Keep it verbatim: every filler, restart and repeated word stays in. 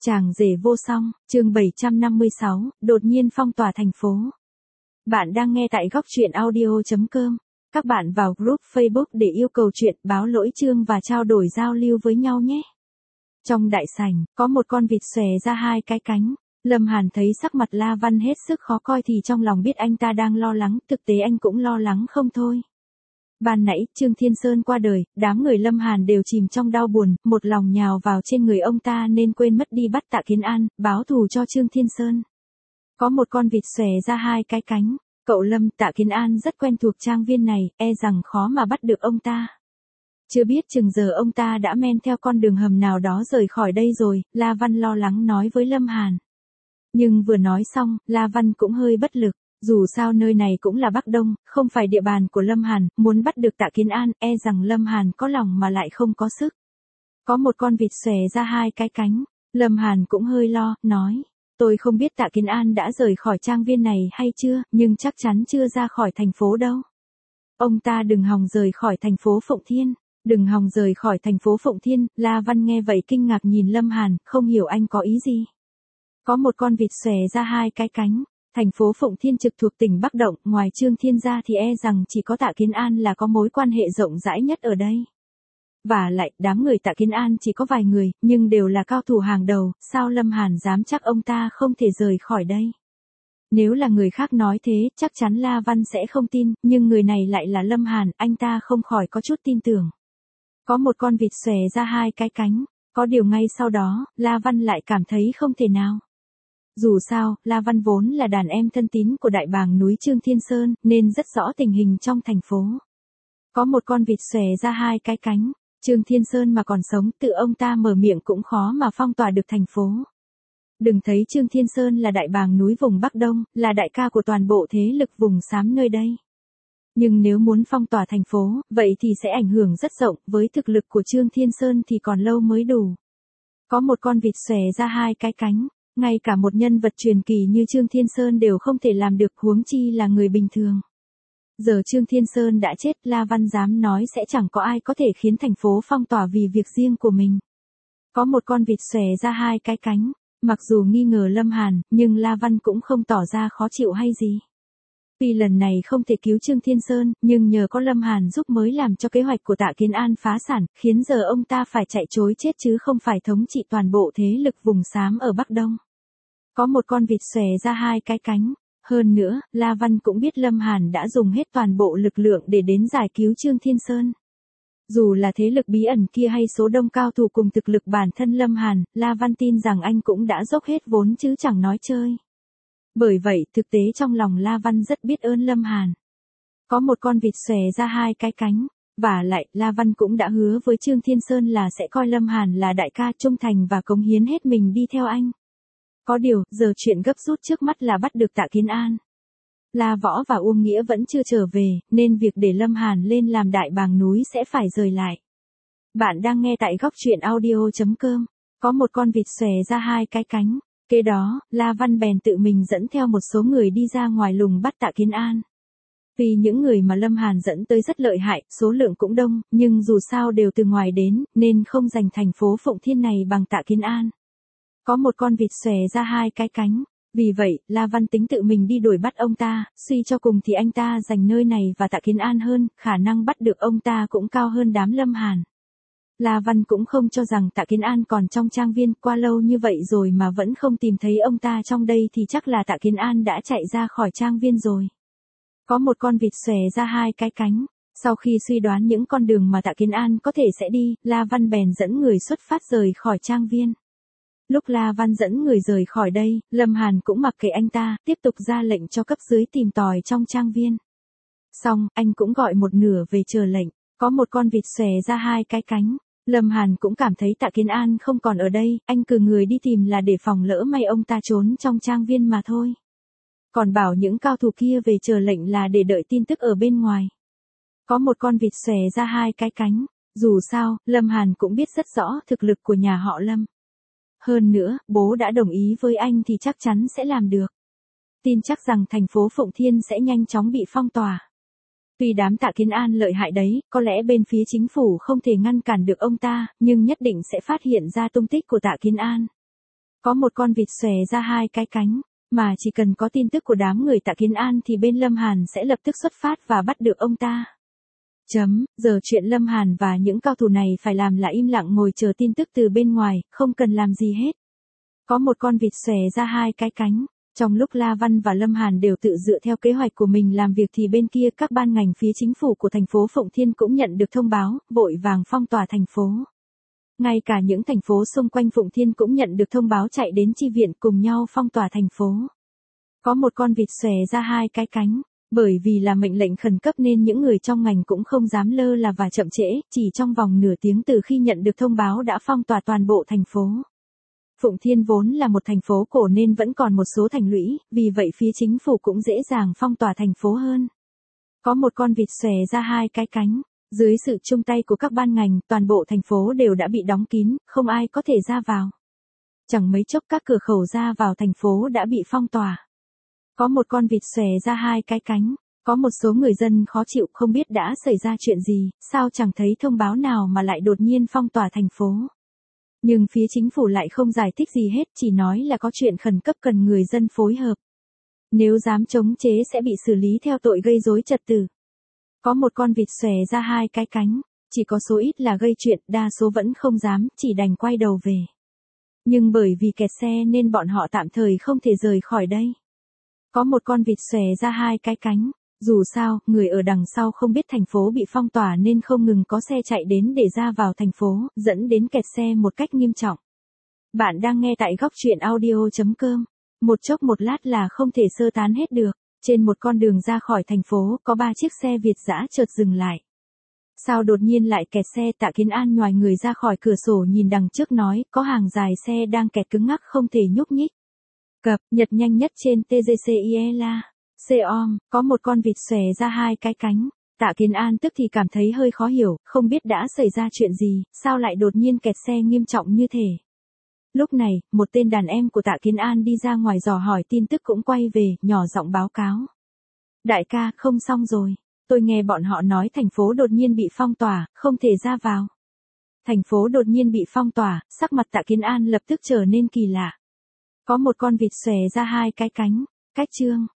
Chàng rể vô song, chương bảy trăm năm mươi sáu, đột nhiên phong tỏa thành phố. Bạn đang nghe tại góc truyện audio chấm com. Các bạn vào group Facebook để yêu cầu chuyện, báo lỗi chương và trao đổi giao lưu với nhau nhé. Trong đại sảnh, có một con vịt xòe ra hai cái cánh. Lâm Hàn thấy sắc mặt La Văn hết sức khó coi thì trong lòng biết anh ta đang lo lắng, thực tế anh cũng lo lắng không thôi. Ban nãy, Trương Thiên Sơn qua đời, đám người Lâm Hàn đều chìm trong đau buồn, một lòng nhào vào trên người ông ta nên quên mất đi bắt Tạ Kiến An, báo thù cho Trương Thiên Sơn. Có một con vịt xòe ra hai cái cánh, cậu Lâm, Tạ Kiến An rất quen thuộc trang viên này, e rằng khó mà bắt được ông ta. Chưa biết chừng giờ ông ta đã men theo con đường hầm nào đó rời khỏi đây rồi, La Văn lo lắng nói với Lâm Hàn. Nhưng vừa nói xong, La Văn cũng hơi bất lực. Dù sao nơi này cũng là Bắc Đông, không phải địa bàn của Lâm Hàn, muốn bắt được Tạ Kiến An, e rằng Lâm Hàn có lòng mà lại không có sức. Có một con vịt xòe ra hai cái cánh, Lâm Hàn cũng hơi lo, nói, tôi không biết Tạ Kiến An đã rời khỏi trang viên này hay chưa, nhưng chắc chắn chưa ra khỏi thành phố đâu. Ông ta đừng hòng rời khỏi thành phố Phụng Thiên, đừng hòng rời khỏi thành phố Phụng Thiên, La Văn nghe vậy kinh ngạc nhìn Lâm Hàn, không hiểu anh có ý gì. Có một con vịt xòe ra hai cái cánh. Thành phố Phụng Thiên trực thuộc tỉnh Bắc Động, ngoài Trương Thiên ra thì e rằng chỉ có Tạ Kiến An là có mối quan hệ rộng rãi nhất ở đây. Và lại, đám người Tạ Kiến An chỉ có vài người, nhưng đều là cao thủ hàng đầu, sao Lâm Hàn dám chắc ông ta không thể rời khỏi đây. Nếu là người khác nói thế, chắc chắn La Văn sẽ không tin, nhưng người này lại là Lâm Hàn, anh ta không khỏi có chút tin tưởng. Có một con vịt xòe ra hai cái cánh, có điều ngay sau đó, La Văn lại cảm thấy không thể nào. Dù sao, La Văn vốn là đàn em thân tín của đại bàng núi Trương Thiên Sơn, nên rất rõ tình hình trong thành phố. Có một con vịt xòe ra hai cái cánh, Trương Thiên Sơn mà còn sống, tự ông ta mở miệng cũng khó mà phong tỏa được thành phố. Đừng thấy Trương Thiên Sơn là đại bàng núi vùng Bắc Đông, là đại ca của toàn bộ thế lực vùng xám nơi đây. Nhưng nếu muốn phong tỏa thành phố, vậy thì sẽ ảnh hưởng rất rộng, với thực lực của Trương Thiên Sơn thì còn lâu mới đủ. Có một con vịt xòe ra hai cái cánh. Ngay cả một nhân vật truyền kỳ như Trương Thiên Sơn đều không thể làm được, huống chi là người bình thường. Giờ Trương Thiên Sơn đã chết, La Văn dám nói sẽ chẳng có ai có thể khiến thành phố phong tỏa vì việc riêng của mình. Có một con vịt xòe ra hai cái cánh, mặc dù nghi ngờ Lâm Hàn, nhưng La Văn cũng không tỏ ra khó chịu hay gì. Tuy lần này không thể cứu Trương Thiên Sơn, nhưng nhờ có Lâm Hàn giúp mới làm cho kế hoạch của Tạ Kiến An phá sản, khiến giờ ông ta phải chạy trối chết chứ không phải thống trị toàn bộ thế lực vùng xám ở Bắc Đông. Có một con vịt xòe ra hai cái cánh. Hơn nữa, La Văn cũng biết Lâm Hàn đã dùng hết toàn bộ lực lượng để đến giải cứu Trương Thiên Sơn. Dù là thế lực bí ẩn kia hay số đông cao thủ cùng thực lực bản thân Lâm Hàn, La Văn tin rằng anh cũng đã dốc hết vốn chứ chẳng nói chơi. Bởi vậy, thực tế trong lòng La Văn rất biết ơn Lâm Hàn. Có một con vịt xòe ra hai cái cánh, và lại, La Văn cũng đã hứa với Trương Thiên Sơn là sẽ coi Lâm Hàn là đại ca trung thành và cống hiến hết mình đi theo anh. Có điều, giờ chuyện gấp rút trước mắt là bắt được Tạ Kiến An. La Võ và Uông Nghĩa vẫn chưa trở về, nên việc để Lâm Hàn lên làm đại bàng núi sẽ phải rời lại. Bạn đang nghe tại góc truyện audio chấm com. Có một con vịt xòe ra hai cái cánh. Kế đó, La Văn bèn tự mình dẫn theo một số người đi ra ngoài lùng bắt Tạ Kiến An. Vì những người mà Lâm Hàn dẫn tới rất lợi hại, số lượng cũng đông, nhưng dù sao đều từ ngoài đến, nên không giành thành phố Phụng Thiên này bằng Tạ Kiến An. Có một con vịt xòe ra hai cái cánh. Vì vậy, La Văn tính tự mình đi đuổi bắt ông ta, suy cho cùng thì anh ta giành nơi này và Tạ Kiến An hơn, khả năng bắt được ông ta cũng cao hơn đám Lâm Hàn. La Văn cũng không cho rằng Tạ Kiến An còn trong trang viên, qua lâu như vậy rồi mà vẫn không tìm thấy ông ta trong đây thì chắc là Tạ Kiến An đã chạy ra khỏi trang viên rồi. Có một con vịt xòe ra hai cái cánh. Sau khi suy đoán những con đường mà Tạ Kiến An có thể sẽ đi, La Văn bèn dẫn người xuất phát rời khỏi trang viên. Lúc La Văn dẫn người rời khỏi đây, Lâm Hàn cũng mặc kệ anh ta, tiếp tục ra lệnh cho cấp dưới tìm tòi trong trang viên. Xong, anh cũng gọi một nửa về chờ lệnh. Có một con vịt xòe ra hai cái cánh. Lâm Hàn cũng cảm thấy Tạ Kiến An không còn ở đây, anh cử người đi tìm là để phòng lỡ may ông ta trốn trong trang viên mà thôi. Còn bảo những cao thủ kia về chờ lệnh là để đợi tin tức ở bên ngoài. Có một con vịt xòe ra hai cái cánh. Dù sao, Lâm Hàn cũng biết rất rõ thực lực của nhà họ Lâm. Hơn nữa, bố đã đồng ý với anh thì chắc chắn sẽ làm được. Tin chắc rằng thành phố Phụng Thiên sẽ nhanh chóng bị phong tỏa. Tuy đám Tạ Kiến An lợi hại đấy, có lẽ bên phía chính phủ không thể ngăn cản được ông ta, nhưng nhất định sẽ phát hiện ra tung tích của Tạ Kiến An. Có một con vịt xòe ra hai cái cánh, mà chỉ cần có tin tức của đám người Tạ Kiến An thì bên Lâm Hàn sẽ lập tức xuất phát và bắt được ông ta. Chấm, giờ chuyện Lâm Hàn và những cao thủ này phải làm là im lặng ngồi chờ tin tức từ bên ngoài, không cần làm gì hết. Có một con vịt xòe ra hai cái cánh. Trong lúc La Văn và Lâm Hàn đều tự dựa theo kế hoạch của mình làm việc thì bên kia các ban ngành phía chính phủ của thành phố Phụng Thiên cũng nhận được thông báo, vội vàng phong tỏa thành phố. Ngay cả những thành phố xung quanh Phụng Thiên cũng nhận được thông báo chạy đến chi viện cùng nhau phong tỏa thành phố. Có một con vịt xòe ra hai cái cánh, bởi vì là mệnh lệnh khẩn cấp nên những người trong ngành cũng không dám lơ là và chậm trễ, chỉ trong vòng nửa tiếng từ khi nhận được thông báo đã phong tỏa toàn bộ thành phố. Phụng Thiên vốn là một thành phố cổ nên vẫn còn một số thành lũy, vì vậy phía chính phủ cũng dễ dàng phong tỏa thành phố hơn. Có một con vịt xòe ra hai cái cánh, dưới sự chung tay của các ban ngành, toàn bộ thành phố đều đã bị đóng kín, không ai có thể ra vào. Chẳng mấy chốc các cửa khẩu ra vào thành phố đã bị phong tỏa. Có một con vịt xòe ra hai cái cánh, có một số người dân khó chịu không biết đã xảy ra chuyện gì, sao chẳng thấy thông báo nào mà lại đột nhiên phong tỏa thành phố. Nhưng phía chính phủ lại không giải thích gì hết, chỉ nói là có chuyện khẩn cấp cần người dân phối hợp. Nếu dám chống chế sẽ bị xử lý theo tội gây rối trật tự. Có một con vịt xòe ra hai cái cánh, chỉ có số ít là gây chuyện, đa số vẫn không dám, chỉ đành quay đầu về. Nhưng bởi vì kẹt xe nên bọn họ tạm thời không thể rời khỏi đây. Có một con vịt xòe ra hai cái cánh, dù sao, người ở đằng sau không biết thành phố bị phong tỏa nên không ngừng có xe chạy đến để ra vào thành phố, dẫn đến kẹt xe một cách nghiêm trọng. Bạn đang nghe tại góc truyện audio chấm com. Một chốc một lát là không thể sơ tán hết được. Trên một con đường ra khỏi thành phố có ba chiếc xe Việt dã chợt dừng lại. Sao đột nhiên lại kẹt xe? Tạ Kiến An nhoài người ra khỏi cửa sổ nhìn đằng trước nói, có hàng dài xe đang kẹt cứng ngắc không thể nhúc nhích. Cập nhật nhanh nhất trên tê giê xê i e la. Xeom, có một con vịt xòe ra hai cái cánh. Tạ Kiến An tức thì cảm thấy hơi khó hiểu, không biết đã xảy ra chuyện gì, sao lại đột nhiên kẹt xe nghiêm trọng như thế. Lúc này, một tên đàn em của Tạ Kiến An đi ra ngoài dò hỏi tin tức cũng quay về, nhỏ giọng báo cáo. Đại ca, không xong rồi. Tôi nghe bọn họ nói thành phố đột nhiên bị phong tỏa, không thể ra vào. Thành phố đột nhiên bị phong tỏa, sắc mặt Tạ Kiến An lập tức trở nên kỳ lạ. Có một con vịt xòe ra hai cái cánh. Cách chương.